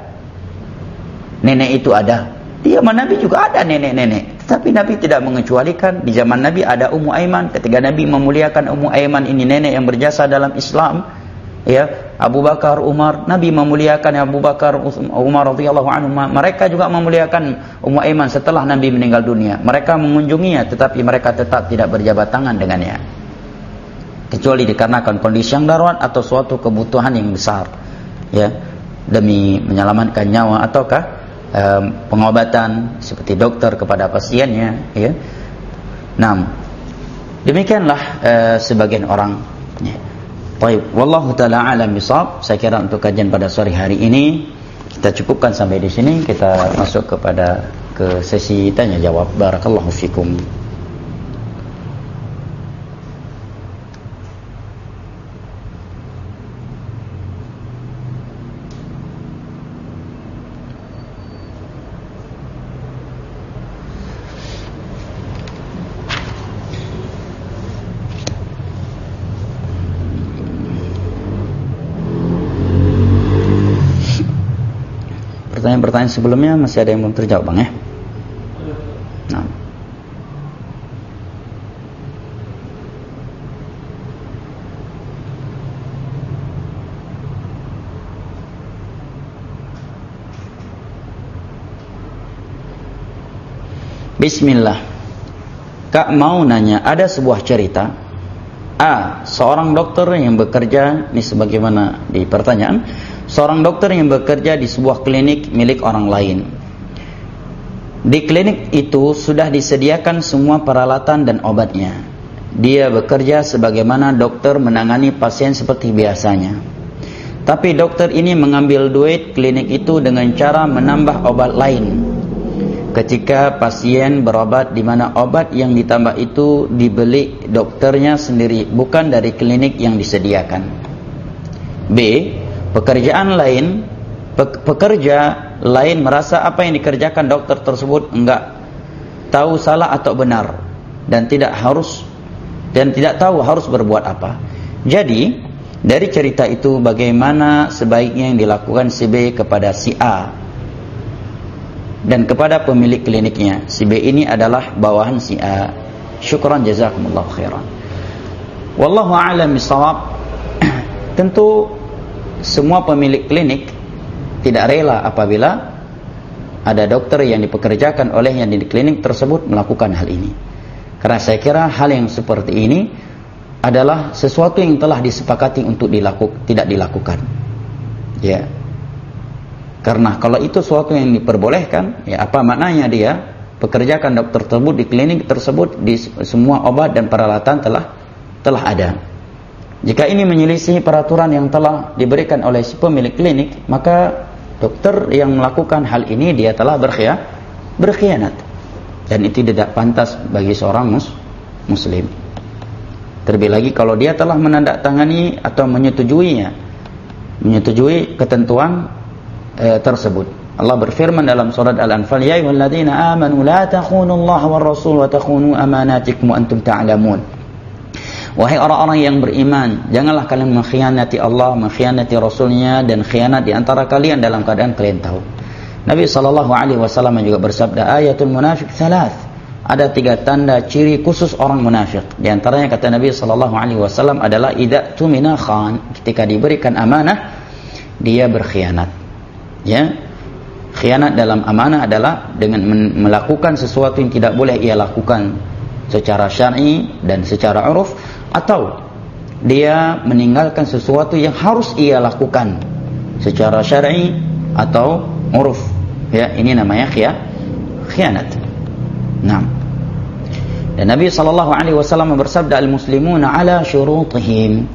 nenek itu ada. Di zaman Nabi juga ada nenek-nenek. Tetapi Nabi tidak mengecualikan. Di zaman Nabi ada Ummu Aiman. Ketika Nabi memuliakan Ummu Aiman, ini nenek yang berjasa dalam Islam, ya, Abu Bakar, Umar, Nabi memuliakan Abu Bakar, Umar radhiyallahu anhu. Mereka juga memuliakan Ummu Aiman setelah Nabi meninggal dunia. Mereka mengunjunginya, tetapi mereka tetap tidak berjabat tangan dengannya, kecuali dikarenakan kondisi yang darurat atau suatu kebutuhan yang besar, ya, demi menyelamatkan nyawa ataukah Um, pengobatan seperti dokter kepada pasiennya, ya. Nah, demikianlah uh, sebagian orang. Ya. Baik, wallahu taala alam bisawab. Saya kira untuk kajian pada sore hari ini kita cukupkan sampai di sini. Kita masuk kepada ke sesi tanya jawab. Barakallahu fikum. Pertanyaan-pertanyaan sebelumnya masih ada yang belum terjawab, Bang, ya? Nah. Bismillah. Kak mau nanya, ada sebuah cerita A. Seorang dokter yang bekerja, ini sebagaimana di pertanyaan, seorang dokter yang bekerja di sebuah klinik milik orang lain. Di klinik itu sudah disediakan semua peralatan dan obatnya. Dia bekerja sebagaimana dokter menangani pasien seperti biasanya. Tapi dokter ini mengambil duit klinik itu dengan cara menambah obat lain. Ketika pasien berobat, di mana obat yang ditambah itu dibeli dokternya sendiri, bukan dari klinik yang disediakan. B. Pekerjaan lain, pe pekerja lain merasa apa yang dikerjakan dokter tersebut enggak tahu salah atau benar, dan tidak harus dan tidak tahu harus berbuat apa. Jadi dari cerita itu, bagaimana sebaiknya yang dilakukan si B kepada si A dan kepada pemilik kliniknya. Si B ini adalah bawahan si A. Syukran jazakumullahu khairan. Wallahu a'lam bishawab. Tentu semua pemilik klinik tidak rela apabila ada dokter yang dipekerjakan olehnya di klinik tersebut melakukan hal ini. Karena saya kira hal yang seperti ini adalah sesuatu yang telah disepakati untuk dilakukan, tidak dilakukan. Ya. Karena kalau itu sesuatu yang diperbolehkan, ya apa maknanya dia pekerjakan dokter tersebut di klinik tersebut, di semua obat dan peralatan telah telah ada. Jika ini menyelisih peraturan yang telah diberikan oleh si pemilik klinik, maka dokter yang melakukan hal ini dia telah berkhia, berkhianat. Dan itu tidak pantas bagi seorang mus, muslim. Terlebih lagi kalau dia telah menandatangani atau menyetujuinya, menyetujui ketentuan e, tersebut. Allah berfirman dalam surat Al-Anfal, ya ayyuhalladzina amanu la takhunullaha war rasul wa takhunu amanatikum wa antum ta'lamun. Wahai orang-orang yang beriman, janganlah kalian mengkhianati Allah, mengkhianati Rasulnya, dan khianat di antara kalian dalam keadaan kalian tahu. Nabi sallallahu alaihi wasallam juga bersabda, ayatul munafik thalath. Ada tiga tanda ciri khusus orang munafik. Di antaranya kata Nabi sallallahu alaihi wasallam adalah idza tumina khan, ketika diberikan amanah dia berkhianat. Ya. Khianat dalam amanah adalah dengan melakukan sesuatu yang tidak boleh ia lakukan secara syar'i dan secara uruf, atau dia meninggalkan sesuatu yang harus ia lakukan secara syar'i atau uruf. Ya, ini namanya khianat. Nah. Dan Nabi sallallahu alaihi wasallam bersabda, al-muslimuna ala syurutihim.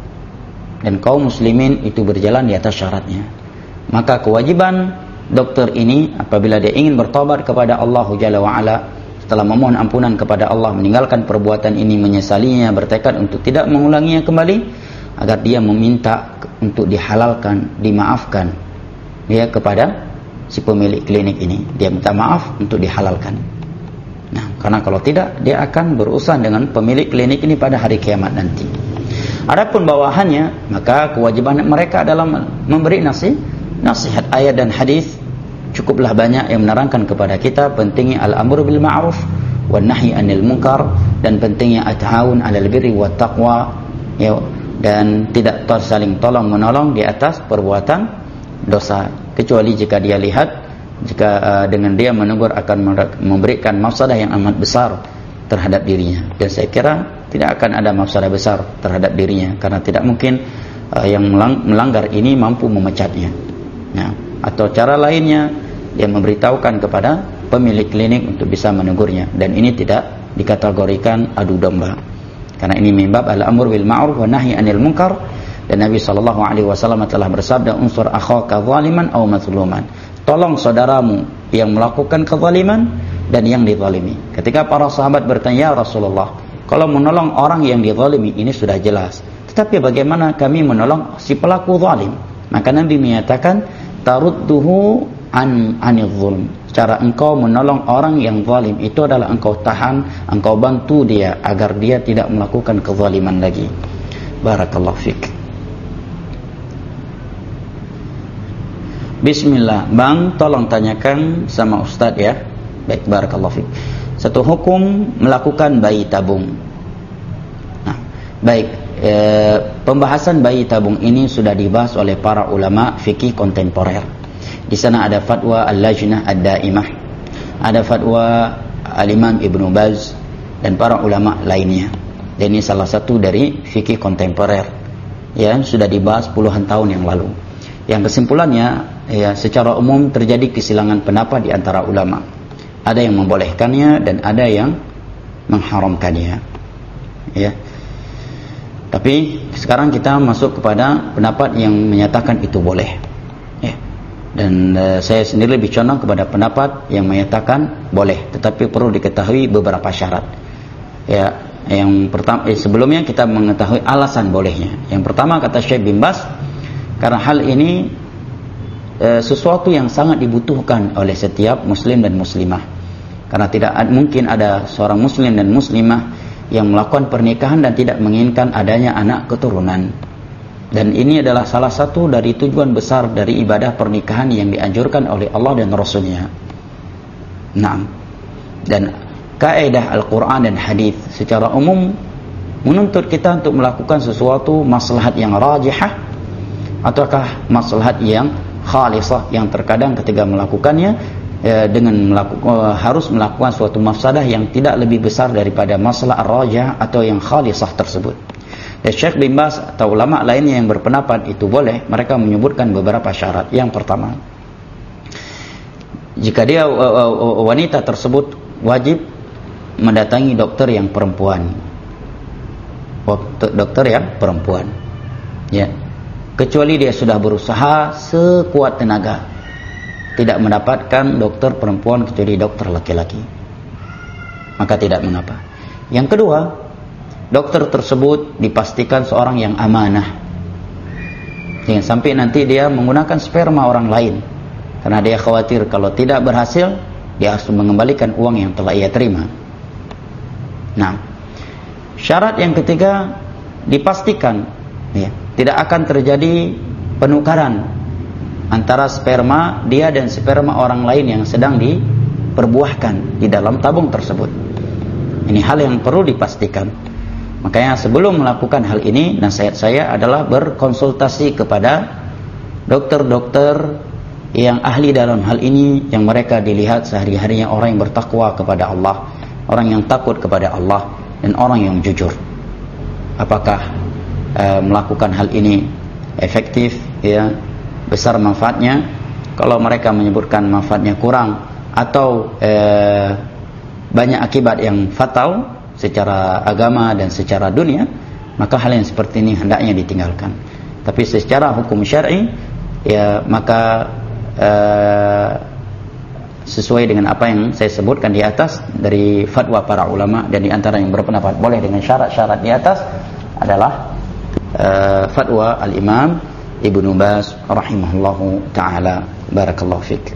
Dan kaum muslimin itu berjalan di atas syaratnya. Maka kewajiban dokter ini apabila dia ingin bertobat kepada Allah Jalla wa Ala, setelah memohon ampunan kepada Allah, meninggalkan perbuatan ini, menyesalinya, bertekad untuk tidak mengulanginya kembali, agar dia meminta untuk dihalalkan, dimaafkan dia kepada si pemilik klinik ini. Dia minta maaf untuk dihalalkan. Nah, karena kalau tidak, dia akan berurusan dengan pemilik klinik ini pada hari kiamat nanti. Adapun bawahannya, maka kewajiban mereka adalah memberi nasihat, nasihat ayat dan hadis. Cukuplah banyak yang menerangkan kepada kita pentingnya al-amru bil ma'ruf wan nahyi 'anil munkar, dan pentingnya at-ta'awun 'alal birri wat taqwa, ya, dan tidak saling tolong menolong di atas perbuatan dosa, kecuali jika dia lihat jika uh, dengan dia menegur akan memberikan mafsadah yang amat besar terhadap dirinya. Dan saya kira tidak akan ada mafsadah besar terhadap dirinya, karena tidak mungkin uh, yang melanggar ini mampu memecatnya. Ya. Atau cara lainnya, dia memberitahukan kepada pemilik klinik untuk bisa menegurnya, dan ini tidak dikategorikan adu domba, karena ini mimbab al-amr bil ma'ruf wa nahyi 'anil munkar. Dan Nabi sallallahu alaihi wasallam telah bersabda, unsur akhaka zaliman aw mazluman, tolong saudaramu yang melakukan kezaliman dan yang dizalimi. Ketika para sahabat bertanya, ya Rasulullah, kalau menolong orang yang dizalimi ini sudah jelas, tetapi bagaimana kami menolong si pelaku zalim? Maka Nabi menyatakan, tarudduhu an anil zulm. Cara engkau menolong orang yang zalim itu adalah engkau tahan, engkau bantu dia agar dia tidak melakukan kezaliman lagi. Barakallahu fik. Bismillah, Bang, tolong tanyakan sama Ustaz ya. Baik, barakallahu fik. Satu hukum melakukan bayi tabung. Nah, baik, e, pembahasan bayi tabung ini sudah dibahas oleh para ulama fikih kontemporer. Di sana ada fatwa Al-Lajnah Ad-Daimah, ada fatwa Al-Imam Ibnu Baz dan para ulama lainnya. Dan ini salah satu dari fikih kontemporer yang sudah dibahas puluhan tahun yang lalu. Yang kesimpulannya, ya, secara umum terjadi kesilangan pendapat di antara ulama. Ada yang membolehkannya dan ada yang mengharamkannya. Ya. Tapi sekarang kita masuk kepada pendapat yang menyatakan itu boleh. Ya. Dan uh, saya sendiri lebih condong kepada pendapat yang menyatakan boleh, tetapi perlu diketahui beberapa syarat. Ya, yang pertama, eh, sebelumnya kita mengetahui alasan bolehnya. Yang pertama kata Syekh bin Baz, karena hal ini eh, sesuatu yang sangat dibutuhkan oleh setiap muslim dan muslimah. Karena tidak ad, mungkin ada seorang muslim dan muslimah yang melakukan pernikahan dan tidak menginginkan adanya anak keturunan. Dan ini adalah salah satu dari tujuan besar dari ibadah pernikahan yang dianjurkan oleh Allah dan Rasulnya. Nah, dan kaidah Al-Quran dan hadis secara umum menuntut kita untuk melakukan sesuatu maslahat yang rajihah ataukah maslahat yang khalisah, yang terkadang ketika melakukannya eh, dengan melaku, eh, harus melakukan suatu mafsadah yang tidak lebih besar daripada masalah rajih atau yang khalisah tersebut. Dan Syekh bin Baz atau ulama lainnya yang berpendapat itu boleh, mereka menyebutkan beberapa syarat. Yang pertama, jika dia uh, wanita tersebut wajib mendatangi dokter yang perempuan, dokter yang perempuan, ya, kecuali dia sudah berusaha sekuat tenaga tidak mendapatkan dokter perempuan kecuali dokter laki-laki, maka tidak mengapa. Yang kedua, dokter tersebut dipastikan seorang yang amanah, jangan sampai nanti dia menggunakan sperma orang lain karena dia khawatir kalau tidak berhasil dia harus mengembalikan uang yang telah ia terima. Nah, syarat yang ketiga, dipastikan ya, tidak akan terjadi penukaran antara sperma dia dan sperma orang lain yang sedang diperbuahkan di dalam tabung tersebut. Ini hal yang perlu dipastikan. Makanya sebelum melakukan hal ini, nasihat saya adalah berkonsultasi kepada dokter-dokter yang ahli dalam hal ini, yang mereka dilihat sehari-harinya orang yang bertakwa kepada Allah, orang yang takut kepada Allah, dan orang yang jujur. Apakah uh, melakukan hal ini efektif, ya, besar manfaatnya? Kalau mereka menyebutkan manfaatnya kurang atau uh, banyak akibat yang fatal secara agama dan secara dunia, maka hal yang seperti ini hendaknya ditinggalkan. Tapi secara hukum syar'i, ya, maka uh, sesuai dengan apa yang saya sebutkan di atas dari fatwa para ulama, dan di antara yang berpendapat boleh dengan syarat-syarat di atas adalah uh, fatwa Al-Imam Ibnu Baz rahimahullahu ta'ala. Barakallahu fiik.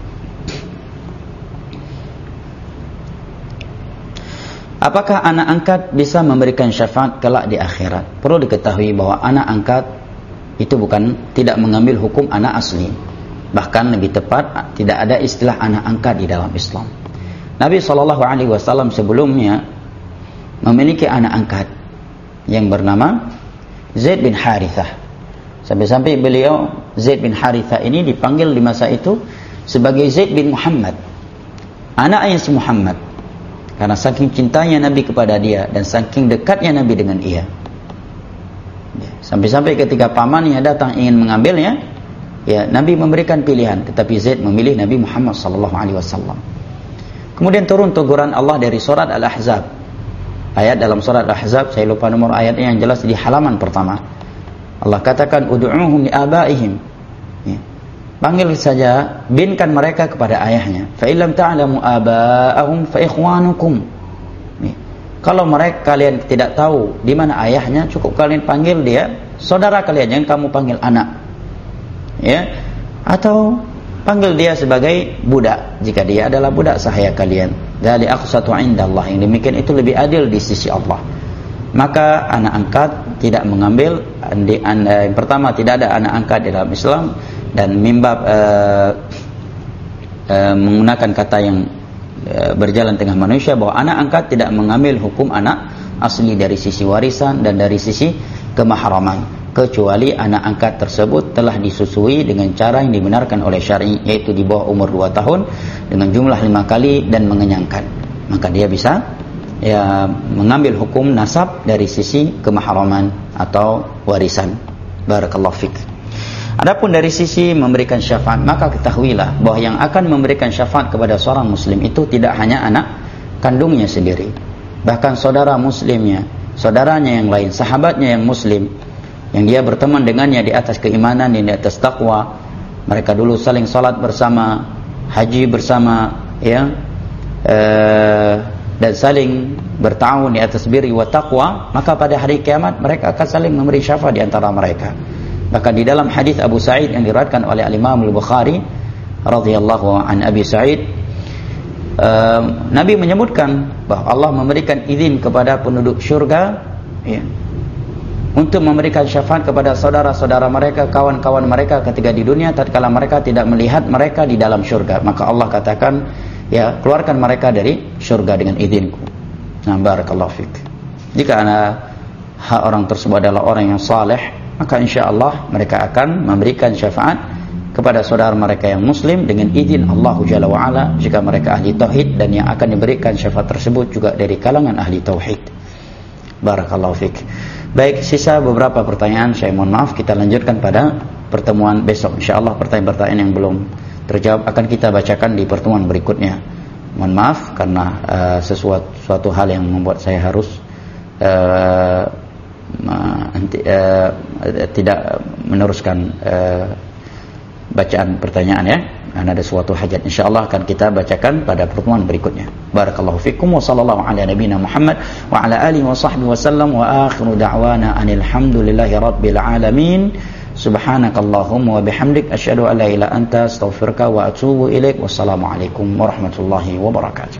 Apakah anak angkat bisa memberikan syafaat kelak di akhirat? Perlu diketahui bahwa anak angkat itu bukan tidak mengambil hukum anak asli. Bahkan lebih tepat, tidak ada istilah anak angkat di dalam Islam. Nabi shallallahu alaihi wasallam sebelumnya memiliki anak angkat yang bernama Zaid bin Harithah. Sampai-sampai beliau Zaid bin Harithah ini dipanggil di masa itu sebagai Zaid bin Muhammad, anaknya si Muhammad, karena saking cintanya Nabi kepada dia dan saking dekatnya Nabi dengan ia. Sampai-sampai ketika pamannya datang ingin mengambilnya, ya, Nabi memberikan pilihan, tetapi Zaid memilih Nabi Muhammad sallallahu alaihi wasallam. Kemudian turun teguran Allah dari surat Al-Ahzab. Ayat dalam surat Al-Ahzab, saya lupa nomor ayatnya, yang jelas di halaman pertama. Allah katakan, ud'uuhum li abaihim. Ya. Panggil saja, binkan mereka kepada ayahnya. Fa illam ta'lamu aba'ahum fa ikhwanukum. Ya. Kalau mereka kalian tidak tahu di mana ayahnya, cukup kalian panggil dia saudara kalian, yang kamu panggil anak. Ya, atau panggil dia sebagai budak jika dia adalah budak sahaya kalian. Dzali aqsatu 'indallah, yang demikian itu lebih adil di sisi Allah. Maka anak angkat tidak mengambil andi, anda, yang pertama tidak ada anak angkat di dalam Islam, dan mimbab uh, uh, menggunakan kata yang uh, berjalan tengah manusia bahwa anak angkat tidak mengambil hukum anak asli dari sisi warisan dan dari sisi kemahraman, kecuali anak angkat tersebut telah disusui dengan cara yang dibenarkan oleh syar'i, yaitu di bawah umur dua tahun dengan jumlah lima kali dan mengenyangkan. maka dia bisa ya mengambil hukum nasab dari sisi kemahraman atau warisan. Barakallahu fik. Adapun dari sisi memberikan syafaat, maka ketahuilah bahwa yang akan memberikan syafaat kepada seorang muslim itu tidak hanya anak kandungnya sendiri, bahkan saudara muslimnya, saudaranya yang lain, sahabatnya yang muslim, yang dia berteman dengannya di atas keimanan, di atas takwa. Mereka dulu saling salat bersama, haji bersama, ya, eh, dan saling bertahun di atas birri wa taqwa, maka pada hari kiamat mereka akan saling memberi syafaat di antara mereka. Bahkan di dalam hadis Abu Sa'id yang diriwayatkan oleh Al-Imam Al-Bukhari radhiyallahu an Abi Sa'id, uh, Nabi menyebutkan bahwa Allah memberikan izin kepada penduduk syurga, ya, untuk memberikan syafaat kepada saudara-saudara mereka, kawan-kawan mereka ketika di dunia tatkala mereka tidak melihat mereka di dalam syurga. Maka Allah katakan, ya, keluarkan mereka dari syurga dengan izinku. Nah, barakallahu fik. Jika ana hak orang tersebut adalah orang yang saleh, maka insya-Allah mereka akan memberikan syafaat kepada saudara mereka yang muslim dengan izin Allah Jalla wa Ala jika mereka ahli tauhid, dan yang akan diberikan syafaat tersebut juga dari kalangan ahli tauhid. Barakallahu fik. Baik, sisa beberapa pertanyaan saya mohon maaf, kita lanjutkan pada pertemuan besok insya-Allah. Pertanyaan-pertanyaan yang belum terjawab akan kita bacakan di pertemuan berikutnya. Mohon maaf karena uh, sesuatu suatu hal yang membuat saya harus uh, uh, uh, tidak meneruskan uh, bacaan pertanyaan, ya, karena ada suatu hajat. Insyaallah akan kita bacakan pada pertemuan berikutnya. Barakallahu fikum wa sallallahu ala nabiyina Muhammad wa ala alihi wa sahbihi wasallam wa akhiru da'wana anil hamdulillahi rabbil alamin. Subhanakallahumma wa bihamdik asyhadu an la ilaha illa anta astaghfiruka wa atubu ilaik. Wassalamualaikum warahmatullahi wabarakatuh.